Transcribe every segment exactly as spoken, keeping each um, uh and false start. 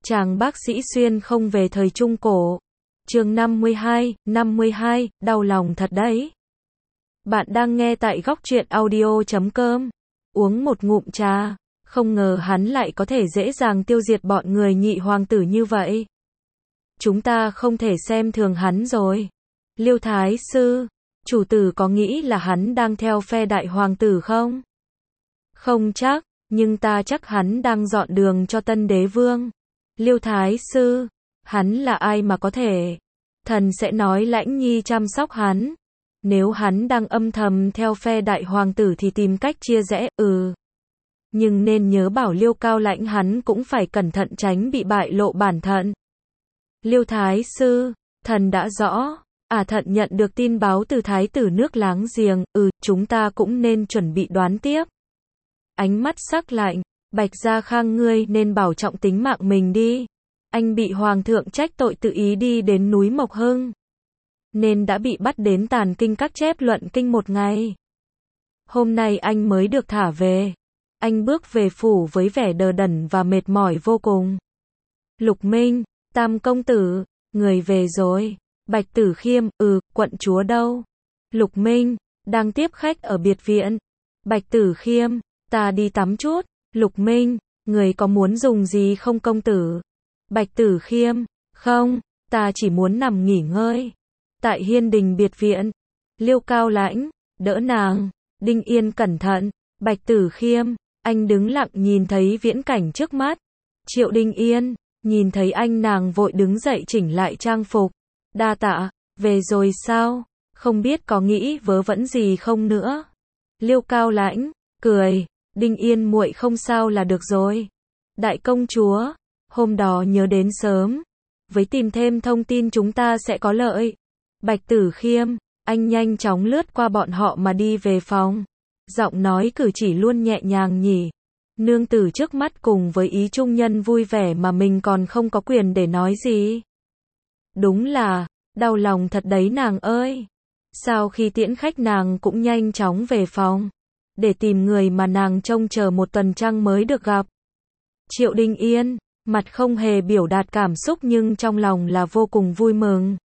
Chàng bác sĩ xuyên không về thời Trung Cổ. Chương năm mươi hai, năm mươi hai, đau lòng thật đấy. Bạn đang nghe tại góc truyện audio chấm com. Uống một ngụm trà, không ngờ hắn lại có thể dễ dàng tiêu diệt bọn người nhị hoàng tử như vậy. Chúng ta không thể xem thường hắn rồi. Liêu Thái Sư, chủ tử có nghĩ là hắn đang theo phe đại hoàng tử không? Không chắc, nhưng ta chắc hắn đang dọn đường cho tân đế vương. Liêu Thái Sư, hắn là ai mà có thể? Thần sẽ nói Lãnh Nhi chăm sóc hắn. Nếu hắn đang âm thầm theo phe đại hoàng tử thì tìm cách chia rẽ, ừ. Nhưng nên nhớ bảo Liêu Cao Lãnh hắn cũng phải cẩn thận tránh bị bại lộ bản thân. Liêu Thái Sư, thần đã rõ. À Thận nhận được tin báo từ thái tử nước láng giềng, ừ, chúng ta cũng nên chuẩn bị đoán tiếp. Ánh mắt sắc lạnh, Bạch Gia Khang ngươi nên bảo trọng tính mạng mình đi. Anh bị hoàng thượng trách tội tự ý đi đến núi Mộc Hưng, nên đã bị bắt đến tàn kinh các chép luận kinh một ngày. Hôm nay anh mới được thả về. Anh bước về phủ với vẻ đờ đẫn và mệt mỏi vô cùng. Lục Minh, Tam công tử, người về rồi. Bạch Tử Khiêm, ừ, quận chúa đâu? Lục Minh, đang tiếp khách ở biệt viện. Bạch Tử Khiêm, ta đi tắm chút. Lục Minh, người có muốn dùng gì không công tử? Bạch Tử Khiêm, không, ta chỉ muốn nằm nghỉ ngơi. Tại hiên đình biệt viện. Liêu Cao Lãnh, đỡ nàng. Đinh Yên cẩn thận. Bạch Tử Khiêm, anh đứng lặng nhìn thấy viễn cảnh trước mắt. Triệu Đinh Yên, nhìn thấy anh nàng vội đứng dậy chỉnh lại trang phục. Đa tạ, về rồi sao? Không biết có nghĩ vớ vẩn gì không nữa? Liêu Cao Lãnh, cười, Đinh Yên muội không sao là được rồi. Đại công chúa, hôm đó nhớ đến sớm. Với tìm thêm thông tin chúng ta sẽ có lợi. Bạch Tử Khiêm, anh nhanh chóng lướt qua bọn họ mà đi về phòng. Giọng nói cử chỉ luôn nhẹ nhàng nhỉ. Nương tử trước mắt cùng với ý trung nhân vui vẻ mà mình còn không có quyền để nói gì. Đúng là, đau lòng thật đấy nàng ơi. Sau khi tiễn khách nàng cũng nhanh chóng về phòng, để tìm người mà nàng trông chờ một tuần trăng mới được gặp. Triệu Đinh Yên, mặt không hề biểu đạt cảm xúc nhưng trong lòng là vô cùng vui mừng.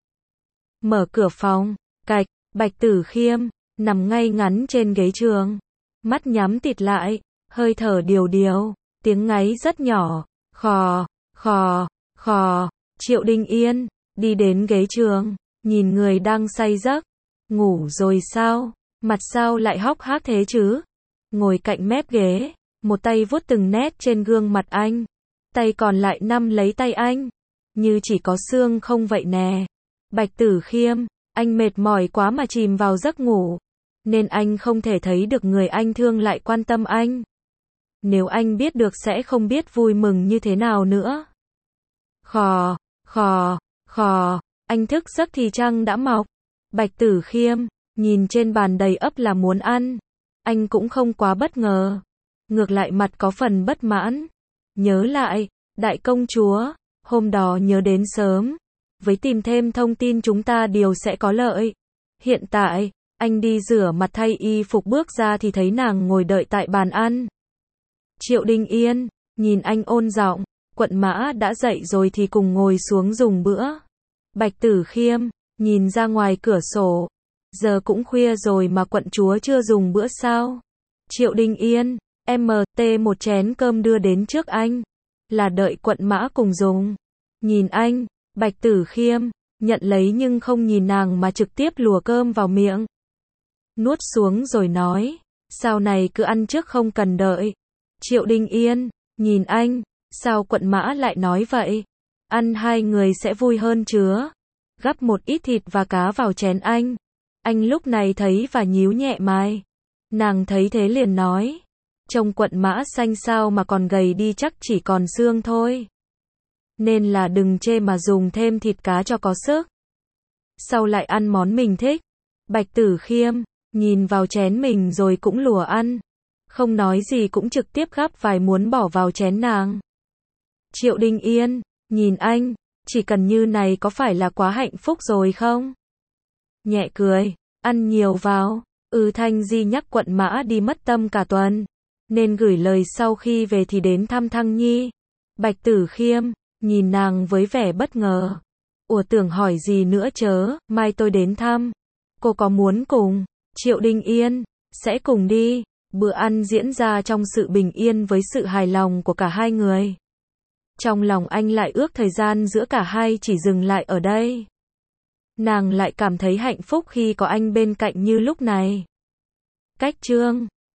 Mở cửa phòng, cạch, Bạch Tử Khiêm, nằm ngay ngắn trên ghế trường. Mắt nhắm tịt lại, hơi thở điều điều, tiếng ngáy rất nhỏ, khò, khò, khò. Triệu Đinh Yên, đi đến ghế trường, nhìn người đang say giấc. Ngủ rồi sao? Mặt sao lại hốc hác thế chứ? Ngồi cạnh mép ghế, một tay vuốt từng nét trên gương mặt anh. Tay còn lại nắm lấy tay anh. Như chỉ có xương không vậy nè. Bạch Tử Khiêm, anh mệt mỏi quá mà chìm vào giấc ngủ. Nên anh không thể thấy được người anh thương lại quan tâm anh. Nếu anh biết được sẽ không biết vui mừng như thế nào nữa. Khò, khò, khò, anh thức giấc thì trăng đã mọc. Bạch Tử Khiêm, nhìn trên bàn đầy ắp là muốn ăn. Anh cũng không quá bất ngờ. Ngược lại mặt có phần bất mãn. Nhớ lại, đại công chúa, hôm đó nhớ đến sớm. Với tìm thêm thông tin chúng ta đều sẽ có lợi. Hiện tại, anh đi rửa mặt thay y phục bước ra thì thấy nàng ngồi đợi tại bàn ăn. Triệu Đinh Yên, nhìn anh ôn giọng, quận mã đã dậy rồi thì cùng ngồi xuống dùng bữa. Bạch Tử Khiêm, nhìn ra ngoài cửa sổ. Giờ cũng khuya rồi mà quận chúa chưa dùng bữa sao? Triệu Đinh Yên, em tê một chén cơm đưa đến trước anh. Là đợi quận mã cùng dùng. Nhìn anh, Bạch Tử Khiêm, nhận lấy nhưng không nhìn nàng mà trực tiếp lùa cơm vào miệng. Nuốt xuống rồi nói, sau này cứ ăn trước không cần đợi. Triệu Đinh Yên, nhìn anh, sao quận mã lại nói vậy? Ăn hai người sẽ vui hơn chứa. Gắp một ít thịt và cá vào chén anh. Anh lúc này thấy và nhíu nhẹ mày. Nàng thấy thế liền nói, trông quận mã xanh sao mà còn gầy đi chắc chỉ còn xương thôi. Nên là đừng chê mà dùng thêm thịt cá cho có sức. Sau lại ăn món mình thích. Bạch Tử Khiêm, nhìn vào chén mình rồi cũng lùa ăn. Không nói gì cũng trực tiếp gắp vài muốn bỏ vào chén nàng. Triệu Đinh Yên, nhìn anh, chỉ cần như này có phải là quá hạnh phúc rồi không? Nhẹ cười, ăn nhiều vào. Ừ Thanh Di nhắc quận mã đi mất tâm cả tuần. Nên gửi lời sau khi về thì đến thăm Thăng Nhi. Bạch Tử Khiêm, nhìn nàng với vẻ bất ngờ. Ủa tưởng hỏi gì nữa chớ, mai tôi đến thăm. Cô có muốn cùng? Triệu Đinh Yên, sẽ cùng đi. Bữa ăn diễn ra trong sự bình yên với sự hài lòng của cả hai người. Trong lòng anh lại ước thời gian giữa cả hai chỉ dừng lại ở đây. Nàng lại cảm thấy hạnh phúc khi có anh bên cạnh như lúc này. Cách chương